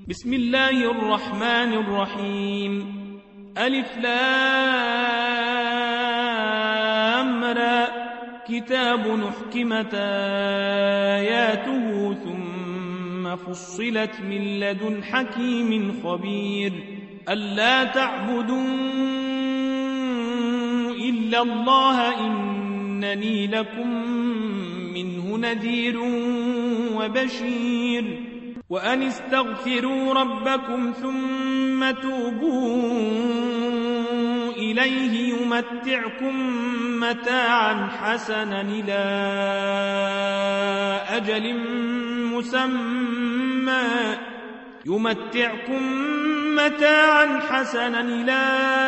بسم الله الرحمن الرحيم. ألف لام را كتاب نحكمت آياته ثم فصلت من لدن حكيم خبير ألا تعبدوا إلا الله إنني لكم منه نذير وبشير وأن استغفروا ربكم ثم توبوا إليه يمتعكم متاعا حسنا إلى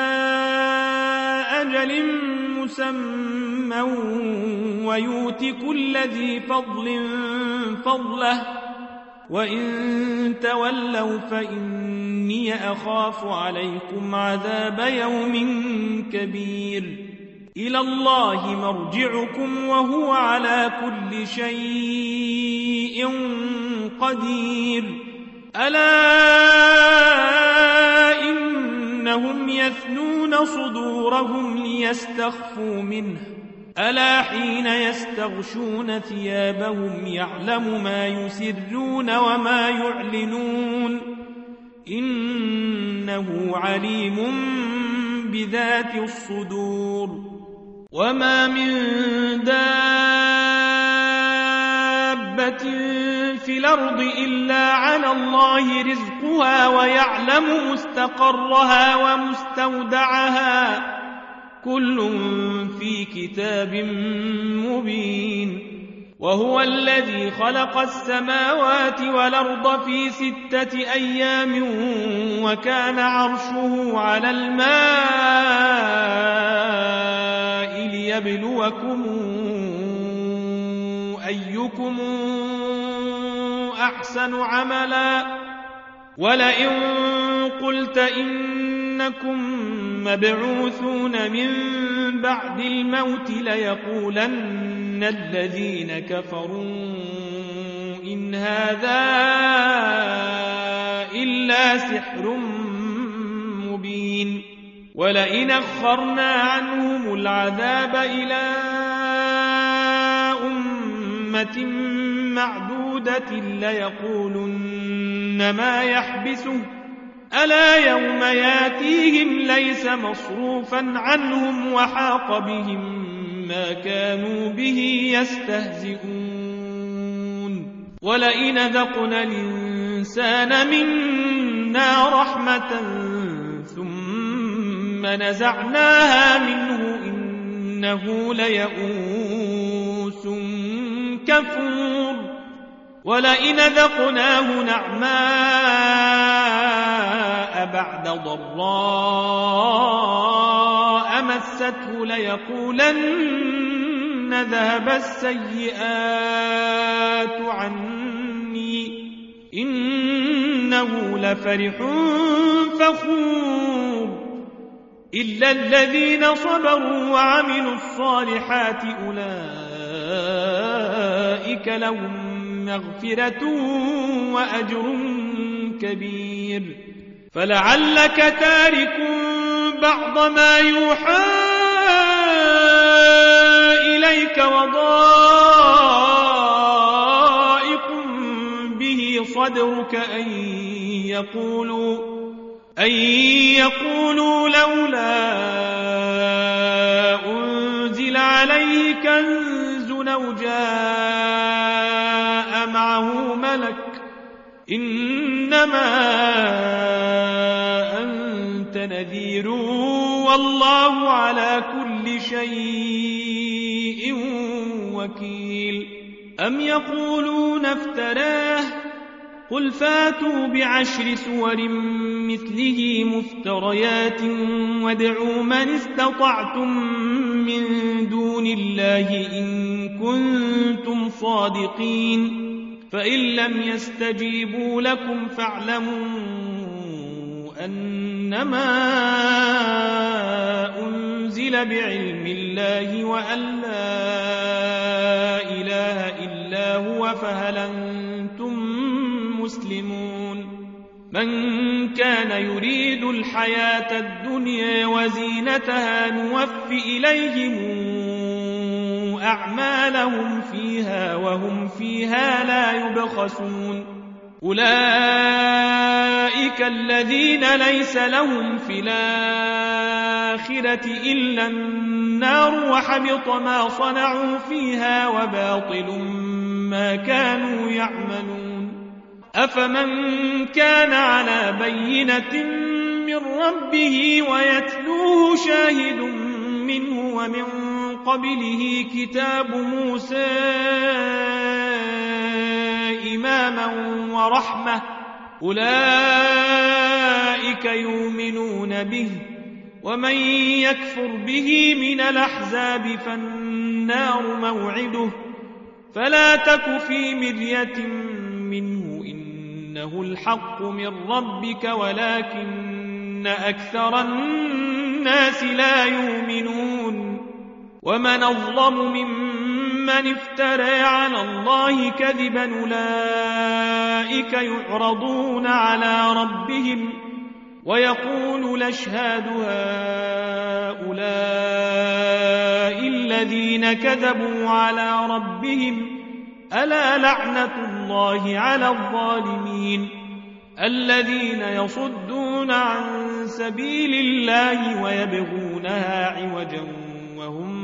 أجل مسمى ويؤت كل ذي فضل فضله وإن تولوا فإني أخاف عليكم عذاب يوم كبير إلى الله مرجعكم وهو على كل شيء قدير ألا إنهم يثنون صدورهم ليستخفوا منه ألا حين يستغشون ثيابهم يعلم ما يسرون وما يعلنون إنه عليم بذات الصدور وما من دابة في الأرض إلا على الله رزقها ويعلم مستقرها ومستودعها كل في كتاب مبين وهو الذي خلق السماوات والأرض في 6 أيام وكان عرشه على الماء ليبلوكم أيكم أحسن عملا ولئن قلت إنكم مبعوثون من بعد الموت ليقولن الذين كفروا إن هذا إلا سحر مبين ولئن أخرنا عنهم العذاب إلى أمة معدودة ليقولن ما يحبسه ألا يوم ياتيهم ليس مصروفا عنهم وحاق بهم ما كانوا به يستهزئون ولئن ذقنا الإنسان منا رحمة ثم نزعناها منه إنه ليئوس كفور ولئن ذقناه نعماء بعد ضراء مسته ليقولن ذهب السيئات عني إنه لفرح فخور إلا الذين صبروا وعملوا الصالحات أولئك لهم مغفرة وأجر كبير فلعلك تارك بعض ما يوحى إليك وضائق به صدرك أن يقولوا لولا أنزل عليه كنز أو جاء معه ملك إنما أنت نذير والله على كل شيء وكيل أم يقولون افتراه قل فاتوا ب10 سور مثله مفتريات وادعوا من استطعتم من دون الله إن كنتم صادقين فإن لم يستجيبوا لكم فاعلموا أنما أنزل بعلم الله وأن لا إله إلا هو فهل أنتم مسلمون من كان يريد الحياة الدنيا وزينتها نوف إليهم أعمالهم فيها وهم فيها لا يبخسون أولئك الذين ليس لهم في الآخرة إلا النار وحبط ما صنعوا فيها وباطل ما كانوا يعملون أفمن كان على بينة من ربه ويتلوه شاهد منه ومن قبله كتاب موسى إماما ورحمة أولئك يؤمنون به ومن يكفر به من الأحزاب فالنار موعده فلا تك في مرية منه إنه الحق من ربك ولكن أكثر الناس لا يؤمنون ومن أظلم ممن افترى على الله كذبا أولئك يعرضون على ربهم ويقول الأشهاد هؤلاء الذين كذبوا على ربهم ألا لعنة الله على الظالمين الذين يصدون عن سبيل الله ويبغونها عوجا وهم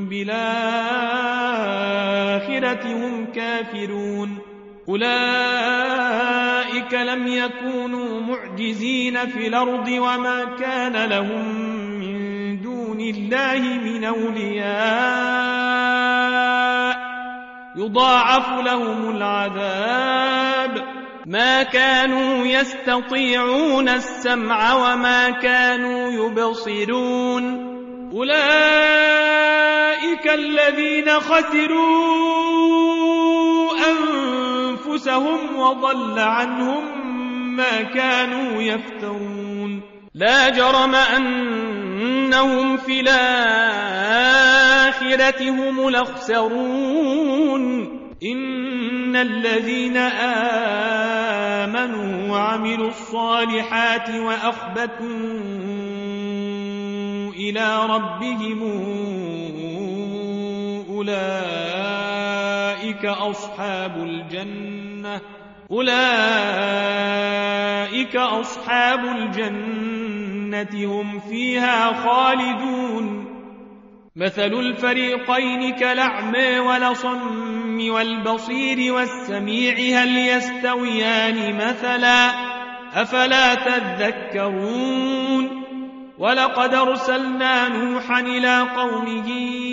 بالآخرة هم كافرون أولئك لم يكونوا معجزين في الأرض وما كان لهم من دون الله من أولياء يضاعف لهم العذاب ما كانوا يستطيعون السمع وما كانوا يبصرون أولئك الذين خسروا أنفسهم وضل عنهم ما كانوا يفترون لا جرم أنهم في الآخرة هم الأخسرون إن الذين آمنوا وعملوا الصالحات وأخبتوا إلى ربهم أولئك أصحاب الجنة هم فيها خالدون مثل الفريقين كالأعمى والأصم والبصير والسميع هل يستويان مثلا أفلا تذكرون ولقد أرسلنا نوحا إلى قومه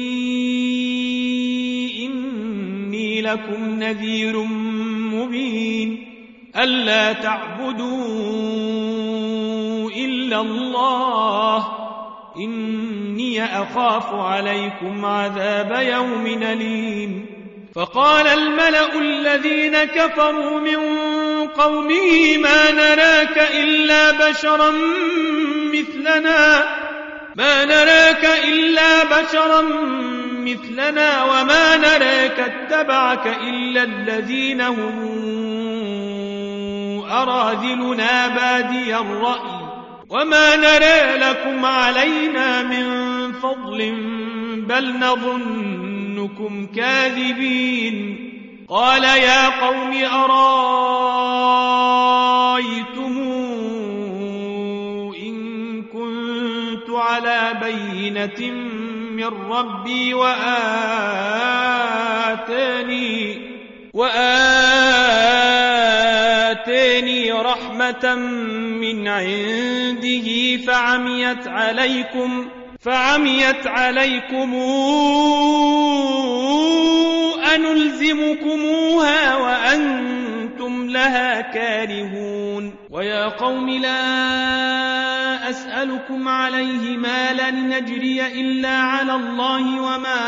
إني لكم نذير مبين ألا تعبدوا إلا الله إني أخاف عليكم عذاب يوم أليم فقال الملأ الذين كفروا من قومه ما نراك إلا بشرا مثلنا وما نراك اتبعك إلا الذين هم أراذلنا بادي الرأي وما نرى لكم علينا من فضل بل نظنكم كاذبين قال يا قوم أرايتم إن كنت على بينة من ربي وآتاني رحمة من عنده فعميت عليكم أنلزمكموها وأنتم لها كارهون ويا قوم لا أسألكم عليه مالا نجري إلا على الله وما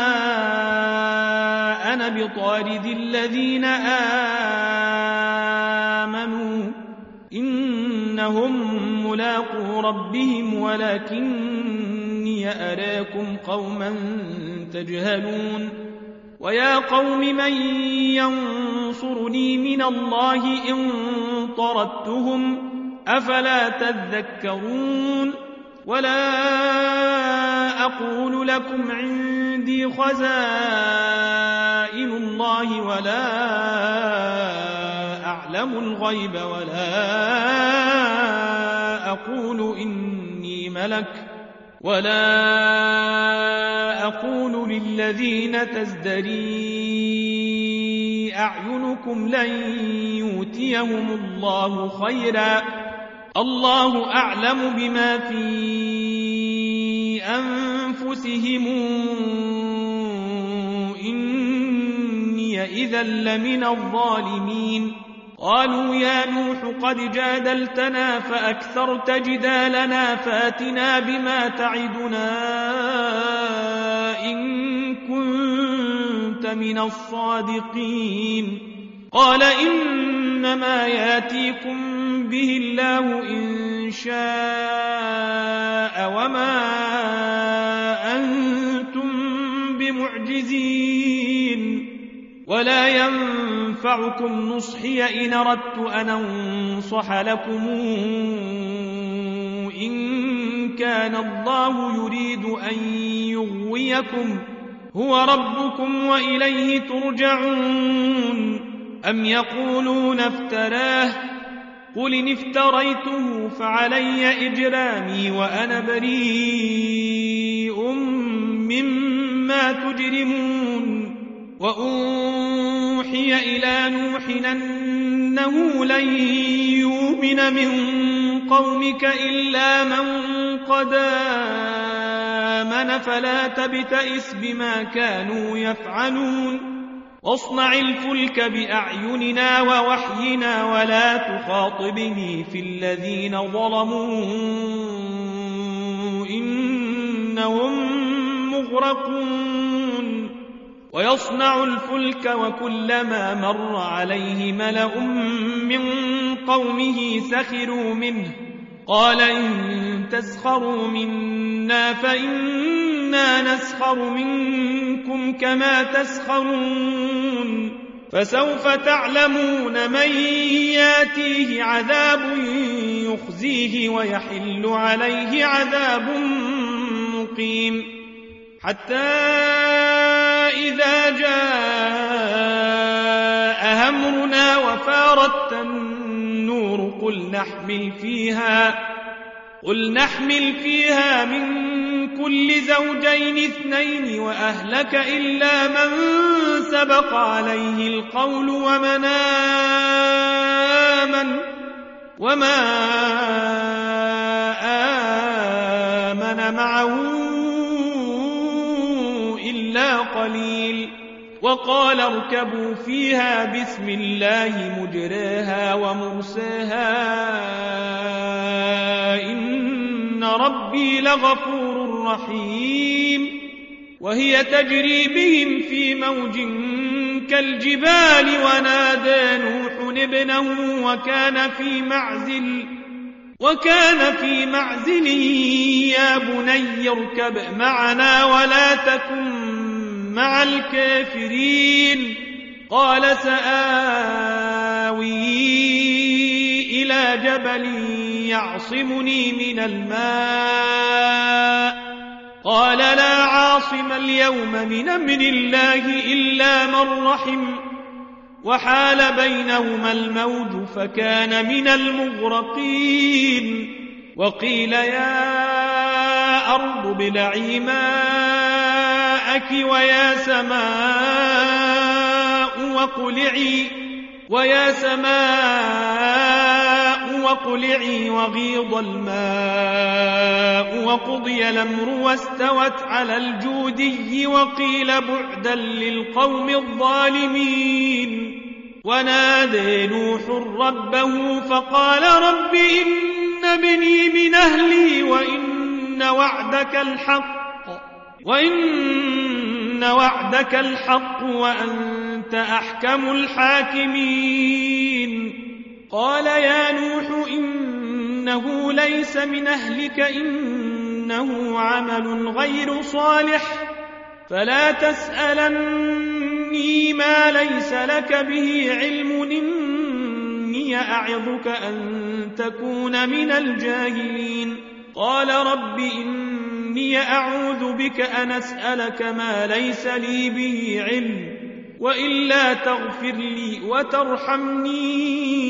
أنا بطارد الذين آمنوا إنهم ملاقو ربهم ولكني أراكم قوما تجهلون ويا قوم من ينصرني من الله إن طردتهم أفلا تذكرون ولا أقول لكم عندي خزائن الله ولا أعلم الغيب ولا أقول إني ملك ولا أقول للذين تزدري أعينكم لن يؤتيهم الله خيرا الله أعلم بما في أنفسهم إني إذا لمن الظالمين قالوا يا نوح قد جادلتنا فأكثرت جدالنا فأتنا بما تعدنا إن كنت من الصادقين قال إنما ياتيكم به الله إن شاء وما أنتم بمعجزين ولا ينفعكم نصحي إن أردت أن أنصح لكم إن كان الله يريد أن يغويكم هو ربكم وإليه ترجعون أم يقولون افتراه قل إن افتريته فعلي إجرامي وأنا بريء مما تجرمون وأوحي إلى نوح أنه لن يؤمن من قومك إلا من قد آمن فلا تبتئس بما كانوا يفعلون واصنع الفلك بأعيننا ووحينا ولا تخاطبني في الذين ظلموا إنهم مغرقون ويصنع الفلك وكلما مر عليه ملأ من قومه سخروا منه قال إن تسخروا منا فإنا نسخر منكم كما تسخرون فسوف تعلمون من ياتيه عذاب يخزيه ويحل عليه عذاب مقيم حتى إذا جاء أمرنا وفارت النور قل نحمل فيها من كل زوجين اثنين وأهلك إلا من سبق عليه القول وما آمن معه إلا قليل وقال اركبوا فيها بسم الله مجراها ومرساها إن ربي لغفور رحيم وهي تجري بهم في موج كالجبال ونادى نوح ابنه وكان في معزل يا بني اركب معنا ولا تكن مع الكافرين قال سآوي إلى جبل يعصمني من الماء قال لا عاصم اليوم من أمر الله إلا من رحم وحال بينهما الموج فكان من المغرقين وقيل يا أرض ابلعي ماءك ويا سماء وقلعي وغيض الماء وقضي الأمر واستوت على الجودي وقيل بعدا للقوم الظالمين ودى نوح ربه فقال رب إن ابني من أهلي وإن وعدك الحق وأنت أحكم الحاكمين قال يا نوح إنه ليس من أهلك إنه عمل غير صالح فلا تسألني ما ليس لك به علم إني أعظك أن تكون من الجاهلين قال رب إني أعوذ بك أن أسألك ما ليس لي به علم وإلا تغفر لي وترحمني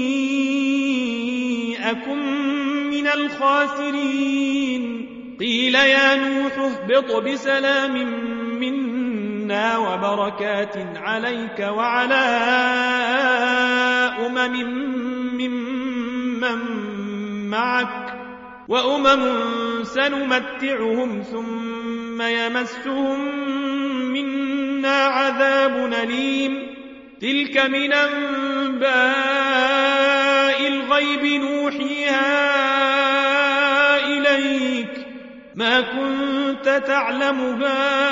أكن من الخاسرين قيل يا نوح اهبط بسلام منا وبركات عليك وعلى ممن معك وأمم سنمتعهم ثم يمسهم منا عذاب أليم تلك من أنباء الغيب نوحيها إليك ما كنت تعلمها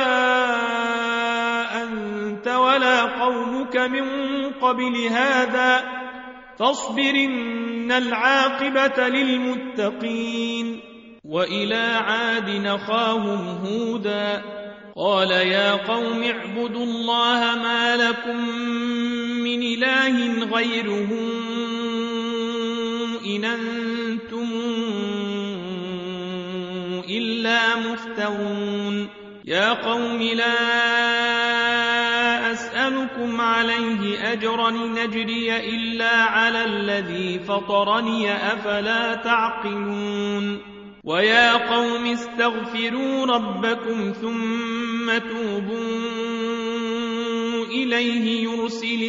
أنت ولا قومك من قبل هذا فاصبر إن العاقبة للمتقين وإلى عاد أخاهم هودا قال يا قوم اعبدوا الله ما لكم من إله غيره إن أنتم إلا مفترون يا قوم لا أسألكم عليه أجرا نجري إلا على الذي فطرني أفلا تعقلون ويا قوم استغفروا ربكم ثم توبوا إليه يرسل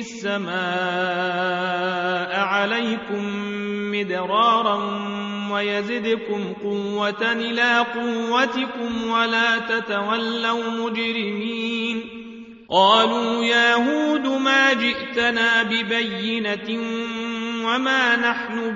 السماء عليكم مدرارا ويزدكم قوة إلى قوتكم ولا تتولوا مجرمين قالوا يا هود ما جئتنا ببينة وما نحن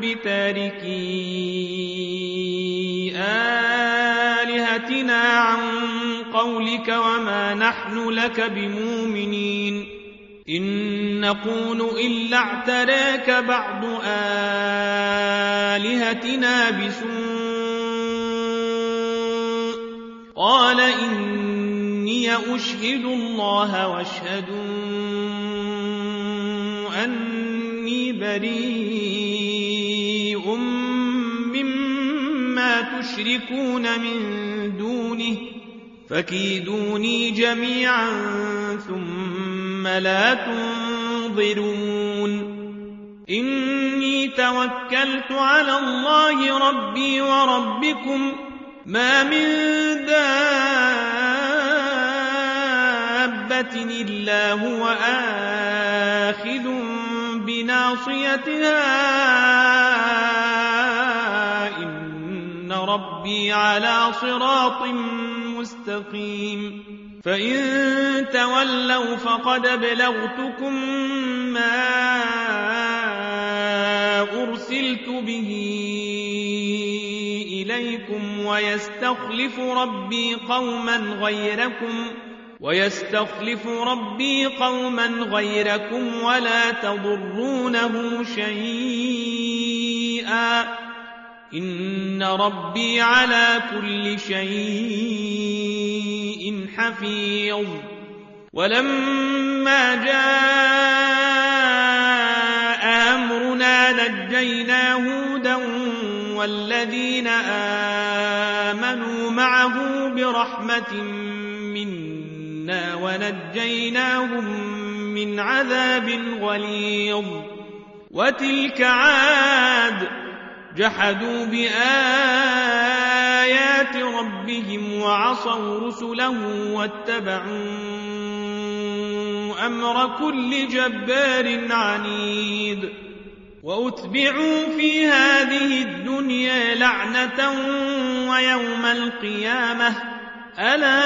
بتاركي آلهتنا عن قولك وما نحن لك بمؤمنين إن نقول إلا اعتراك بعض آلهتنا بسوء قال إني أشهد الله واشهدوا أني بريء مما تشركون من دونه فكيدوني جميعا ثم لا تنظرون إني توكلت على الله ربي وربكم ما من دابة إلا هو آخذ بناصيتها إن ربي على صراط مستقيم فإن تولوا فقد بلغتكم ما أرسلت به إليكم ويستخلف ربي قوما غيركم ولا تضرونه شيئا إن ربي على كل شيء حفيظ ولما جاء أمرنا نجينا هودا والذين آمنوا معه برحمة منا ونجيناهم من عذاب غليظ وتلك عاد جحدوا بآيات ربهم وعصوا رسله واتبعوا أمر كل جبار عنيد وأتبعوا في هذه الدنيا لعنة ويوم القيامة ألا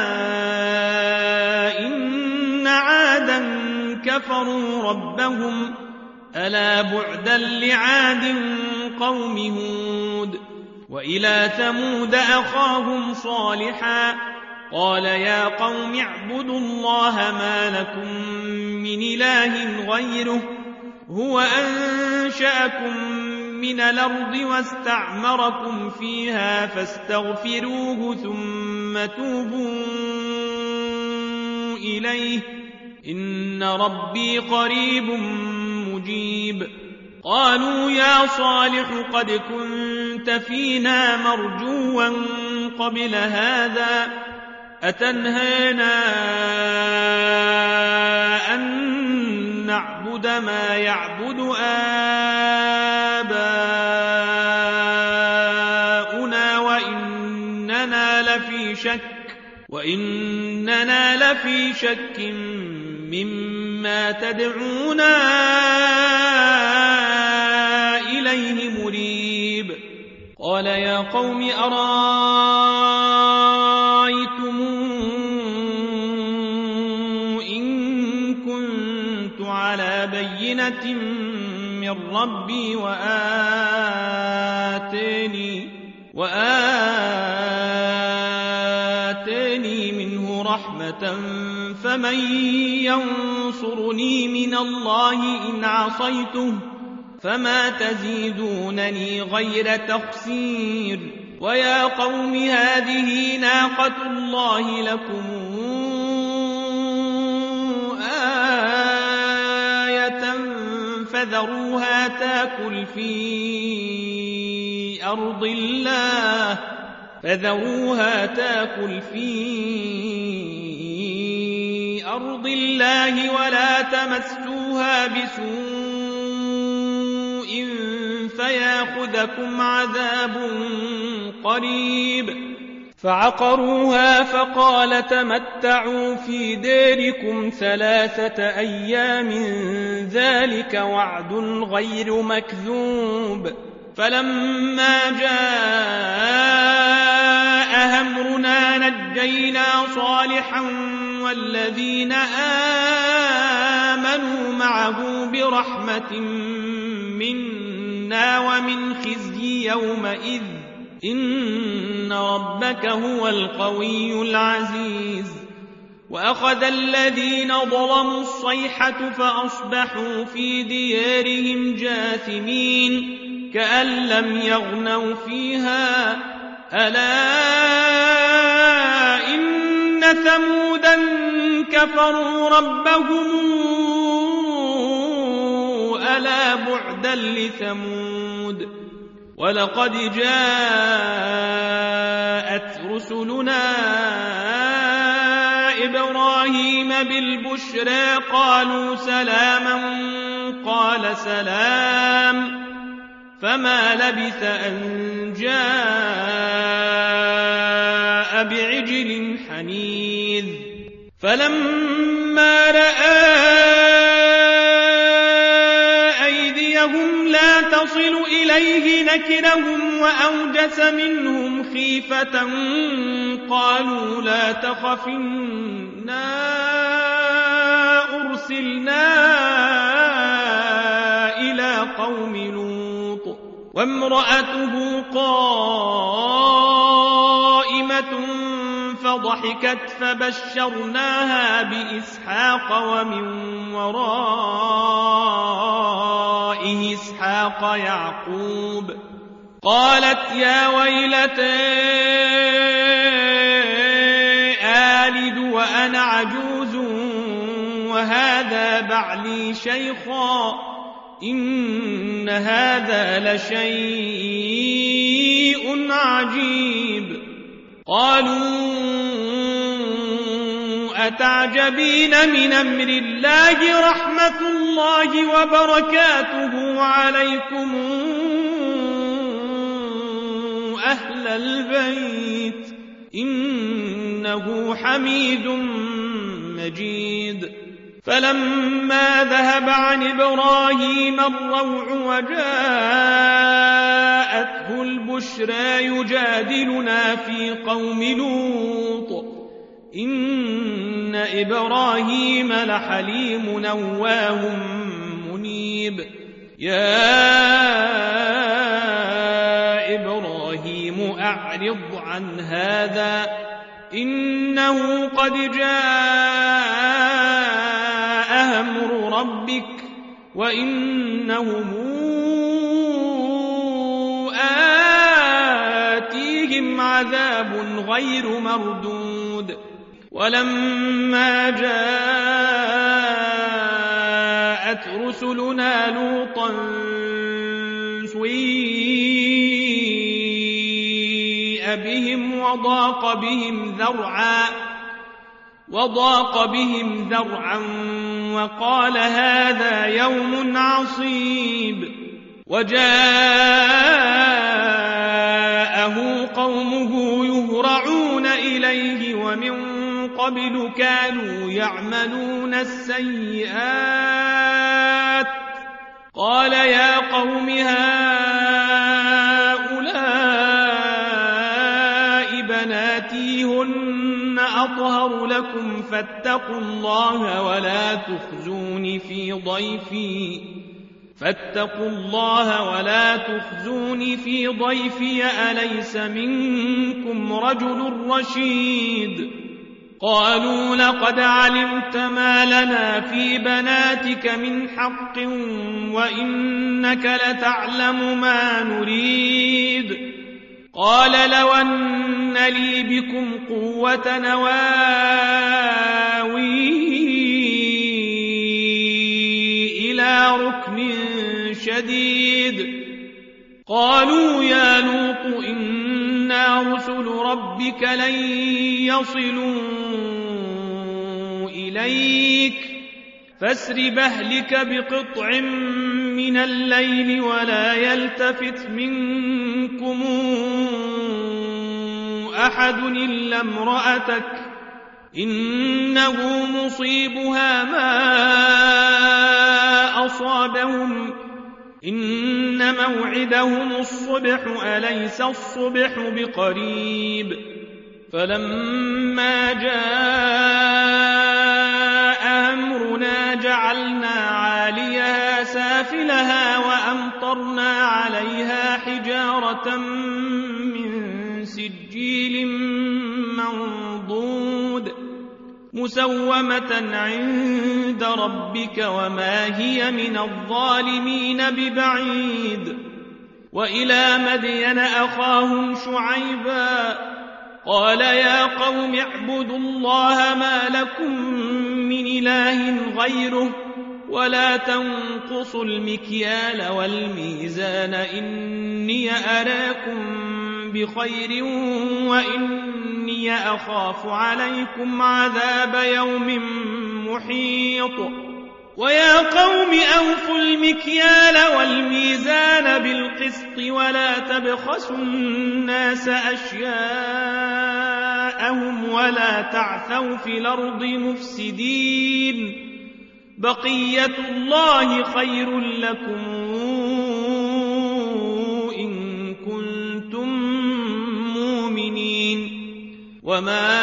إن عادا كفروا ربهم ألا بعدا لعاد قوم هود وإلى ثمود أخاهم صالحا قال يا قوم اعبدوا الله ما لكم من إله غيره هو أنشأكم من الأرض واستعمركم فيها فاستغفروه ثم توبوا إليه إن ربي قريب مجيب قالوا يا صالح قد كنت فينا مرجوا قبل هذا أتنهانا أن نعبد ما يعبد آباؤنا وإننا لفي شك مما تدعونا إليه مريب قال يا قوم أرأيتم إن كنت على بينة من ربي وآتاني منه رحمة فمن ينصرني من الله إن عصيته فما تزيدونني غير تخسير ويا قوم هذه ناقة الله لكم آية فذروها تاكل في أرض الله ولا تمسوها بسوء فياخذكم عذاب قريب فعقروها فقال تمتعوا في ديركم 3 أيام ذلك وعد غير مكذوب فلما جاء أمرنا نجينا صالحا والذين آمنوا معه برحمة منا ومن خزي يومئذ إن ربك هو القوي العزيز وأخذ الذين ظلموا الصيحة فأصبحوا في ديارهم جاثمين كأن لم يغنوا فيها ألا إن ثمودا كفروا ربهم ألا بعدا لثمود ولقد جاءت رسلنا إبراهيم بالبشرى قالوا سلاما قال سلام فما لبث أن جاء بعجل حنيذ فلما رأى أيديهم لا تصل إليه نكرهم وأوجس منهم خيفة قالوا لا تخف إنا أرسلنا إلى قوم لوط وامرأته قائمة فضحكت فبشرناها بإسحاق ومن وراء إسحاق يعقوب قالت يا ويلتى آلد وأنا عجوز وهذا بعلي شيخا إن هذا لشيء عجيب قالوا أتعجبين من أمر الله رحمة الله وبركاته عليكم أهل البيت إنه حميد مجيد فلما ذهب عن إبراهيم الروع وجاءته البشرى يجادلنا في قوم لوط إن إبراهيم لحليم نواه منيب يا إبراهيم أعرض عن هذا إنه قد جاء أمر ربك وإنهم آتيهم عذاب غير مردود ولما جاءت رسلنا لوطا سيء بهم وضاق بهم ذرعا وقال هذا يوم عصيب وجاءه قومه يهرعون إليه ومن قبل كانوا يعملون السيئات قال يا قوم هؤلاء بناتي هن أطهر لكم فاتقوا الله ولا تخزوني في ضيفي أليس منكم رجل رشيد قالوا لقد علمت ما لنا في بناتك من حق وإنك لتعلم ما نريد قال لو أن لي بكم قوة نواوي إلى ركن شديد قالوا يا لوط إنا رسل ربك لن يصلوا إليك فاسر بأهلك بقطع من الليل ولا يلتفت منكم أحد إلا امرأتك إنه مصيبها ما أصابهم إن موعدهم الصبح أليس الصبح بقريب فلما جاء أمرنا جعلنا عاليها سافلها وأمطرنا عليها حجارة من سجيل منضود مسومة عند ربك وما هي من الظالمين ببعيد وإلى مدين أخاهم شعيبا قال يا قوم اعبدوا الله ما لكم من إله غيره ولا تنقصوا المكيال والميزان إني أراكم بخير وإني أخاف عليكم عذاب يوم محيط ويا قوم أوفوا المكيال والميزان بالقسط ولا تبخسوا الناس أشياءهم ولا تعثوا في الأرض مفسدين بقية الله خير لكم إن كنتم مؤمنين وما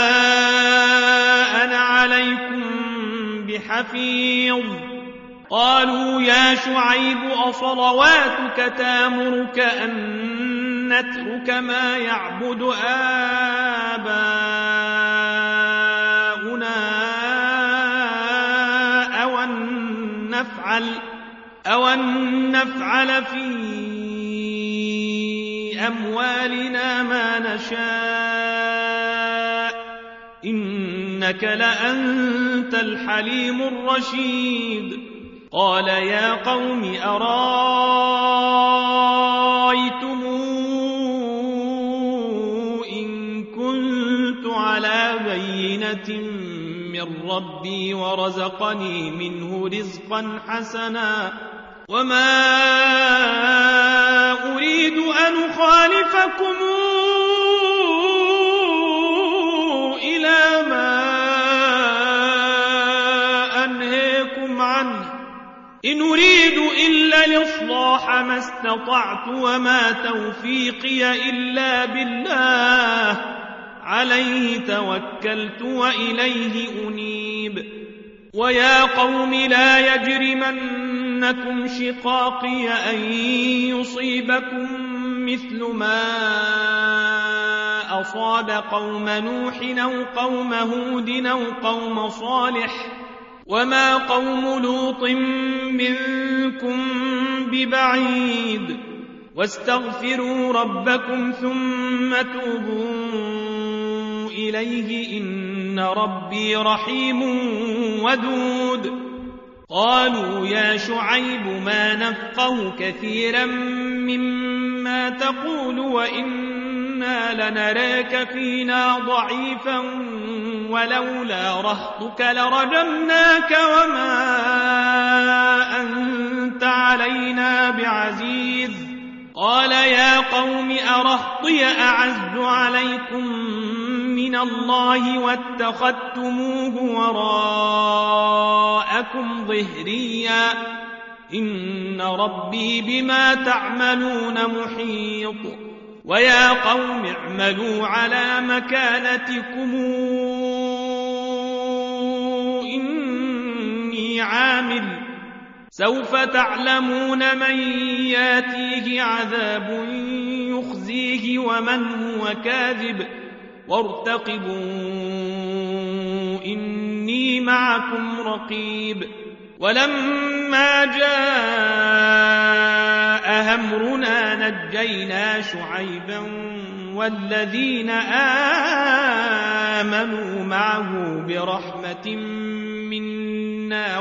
أنا عليكم بحفيظ قالوا يا شعيب أصلواتك تامرك أن نترك ما يعبد آباؤنا أو أن نفعل في أموالنا ما نشاء إنك لأنت الحليم الرشيد قال يا قوم أرايتم إن كنت على بينة من ربي ورزقني منه رزقا حسنا وما أريد أن أخالفكم إلى ما أنهيكم عنه إن أريد إلا الإصلاح ما استطعت وما توفيقي إلا بالله عليه توكلت وإليه أنيب ويا قوم لا يجرمنكم شقاقي أن يصيبكم مثل ما أصاب قوم نوح أو قوم هود أو قوم صالح وما قوم لوط منكم ببعيد واستغفروا ربكم ثم توبوا إليه إن ربي رحيم ودود قالوا يا شعيب ما نفقه كثيرا مما تقول وإنا إنا لنراك فينا ضعيفا ولولا رهطك لرجمناك وما أنت علينا بعزيز. قال يا قوم أرهطي أعز عليكم من الله واتخذتموه وراءكم ظهريا إن ربي بما تعملون محيط. ويا قوم اعملوا على مكانتكم إني عامل سوف تعلمون من ياتيه عذاب يخزيه ومن هو كاذب وارتقبوا إني معكم رقيب. ولما جاء أمرنا نجينا شعيبا والذين آمنوا معه برحمة منا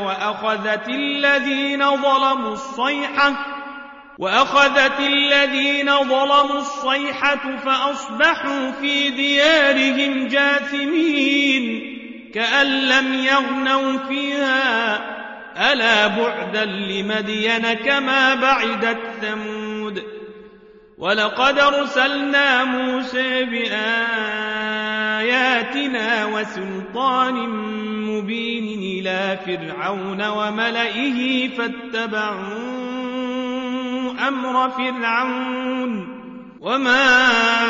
وأخذت الذين ظلموا الصيحة فأصبحوا في ديارهم جاثمين كأن لم يغنوا فيها ألا بعدا لمدين كما بعدت ثمود. ولقد أرسلنا موسى بآياتنا وسلطان مبين إلى فرعون وملئه فاتبعوا أمر فرعون وما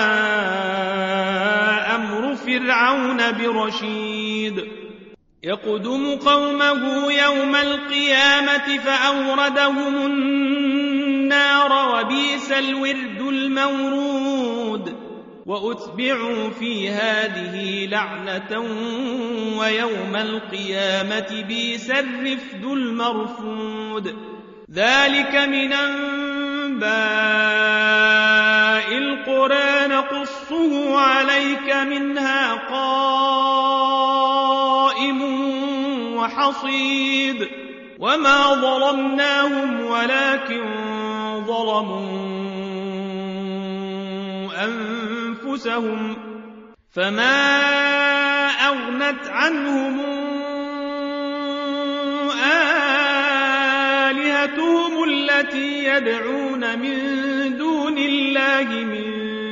أمر فرعون برشيد. يقدم قومه يوم القيامة فأوردهم النار وبئس الورد المورود. وأتبعوا في هذه لعنة ويوم القيامة بئس الرفد المرفود. ذلك من أنباء القرى نقصه عليك منها قائم وحصيد. وما ظلمناهم ولكن ظلموا أنفسهم فما أغنت عنهم آلهتهم التي يدعون من دون الله من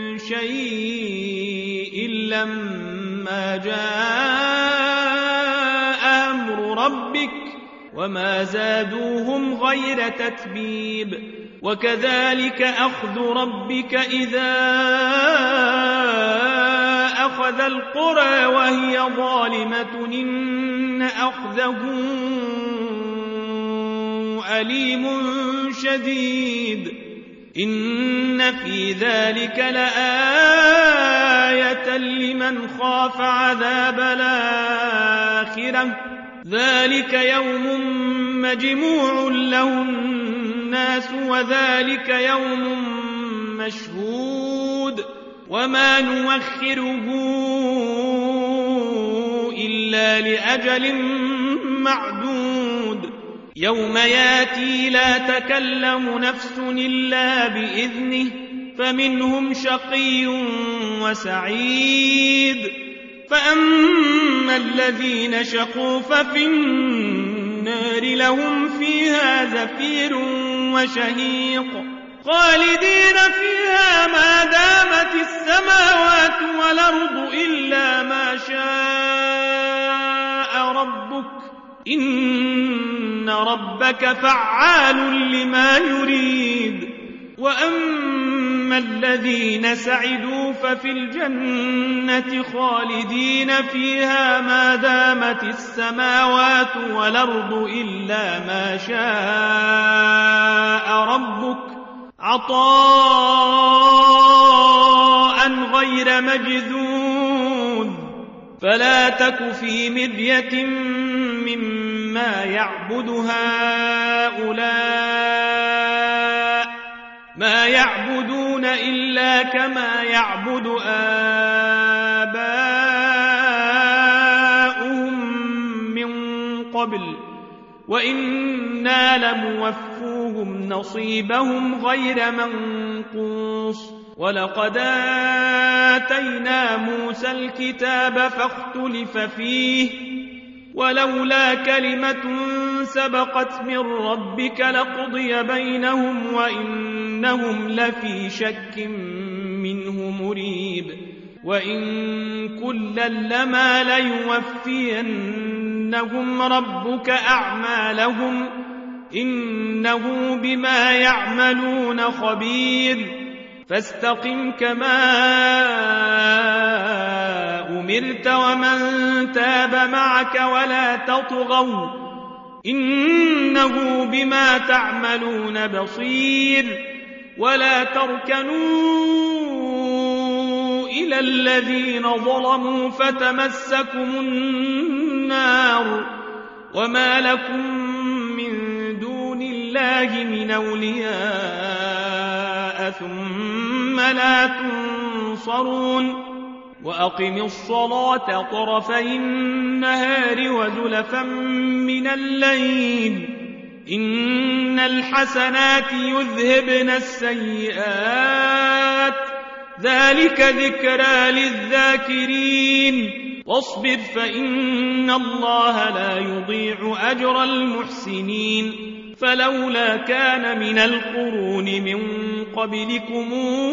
شيء لما جاء أمر ربك وما زادوهم غير تتبيب. وكذلك أخذ ربك إذا أخذ القرى وهي ظالمة إن أخذه أليم شديد. إن في ذلك لآية لمن خاف عذاب الآخرة ذلك يوم مجموع له الناس وذلك يوم مشهود. وما نوخره إلا لأجل معدود. يوم ياتي لا تكلم نفس إلا بإذنه فمنهم شقي وسعيد. فأما الذين شقوا ففي النار لهم فيها زفير وشهيق خالدين فيها ما دامت السماوات والأرض إلا ما شاء ربك إن ربك فعال لما يريد. وأما الذين سعدوا ففي الجنة خالدين فيها ما دامت السماوات والأرض إلا ما شاء ربك عطاء غير مجذوذ. فلا تك في مرية مما يعبد هؤلاء ما يعبدون إلا كما يعبد آباؤهم من قبل وإنا لموفوهم نصيبهم غير منقوص. ولقد آتينا موسى الكتاب فاختلف فيه ولولا كلمة سبقت من ربك لقضي بينهم وإنهم لفي شك منه مريب وإن كلا لما ليوفينهم ربك أعمالهم إنه بما يعملون خبير فاستقم كما أمرت ومن تاب معك ولا تطغوا إنه بما تعملون بصير ولا تركنوا إلى الذين ظلموا فتمسكم النار وما لكم من دون الله من أولياء ثم لا تنصرون وأقم الصلاة طرفي النهار وزلفا من الليل إن الحسنات يذهبن السيئات ذلك ذكرى للذاكرين واصبر فإن الله لا يضيع أجر المحسنين فلولا كان من القرون من قبلكم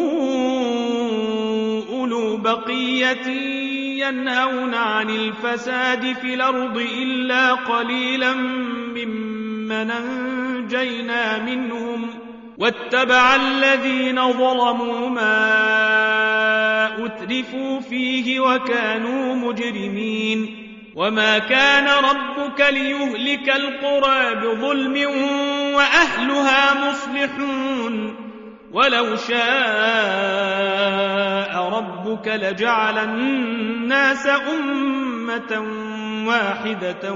أولو بقية ينهون عن الفساد في الأرض إلا قليلا ممن أنجينا منهم واتبع الذين ظلموا ما أترفوا فيه وكانوا مجرمين وما كان ربك ليهلك القرى بظلم وأهلها مصلحون ولو شاء ربك لجعل الناس أمة واحدة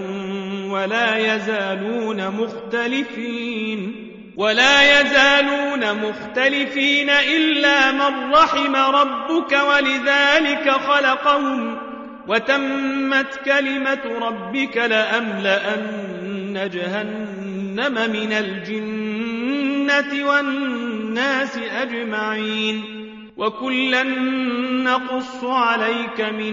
ولا يزالون مختلفين إلا من رحم ربك ولذلك خلقهم وتمت كلمة ربك لأملأن جهنم من الجنة والناس أجمعين وكلا نقص عليك من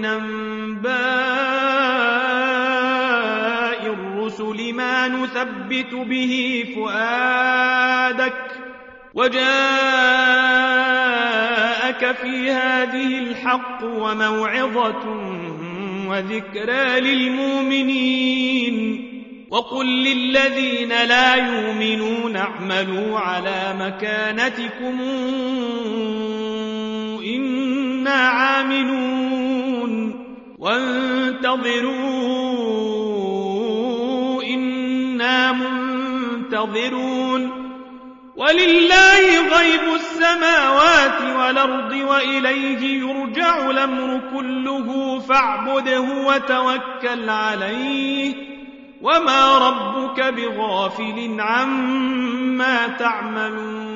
أنباء الرسل ما نثبت به فؤادك وجاءك في هذه الحق وموعظة وذكرى للمؤمنين وقل للذين لا يؤمنون اعملوا على مكانتكم إنا عاملون وانتظروا إنا منتظرون ولله غيب السماوات والأرض وإليه يرجع الأمر كله فاعبده وتوكل عليه وما ربك بغافل عما تعملون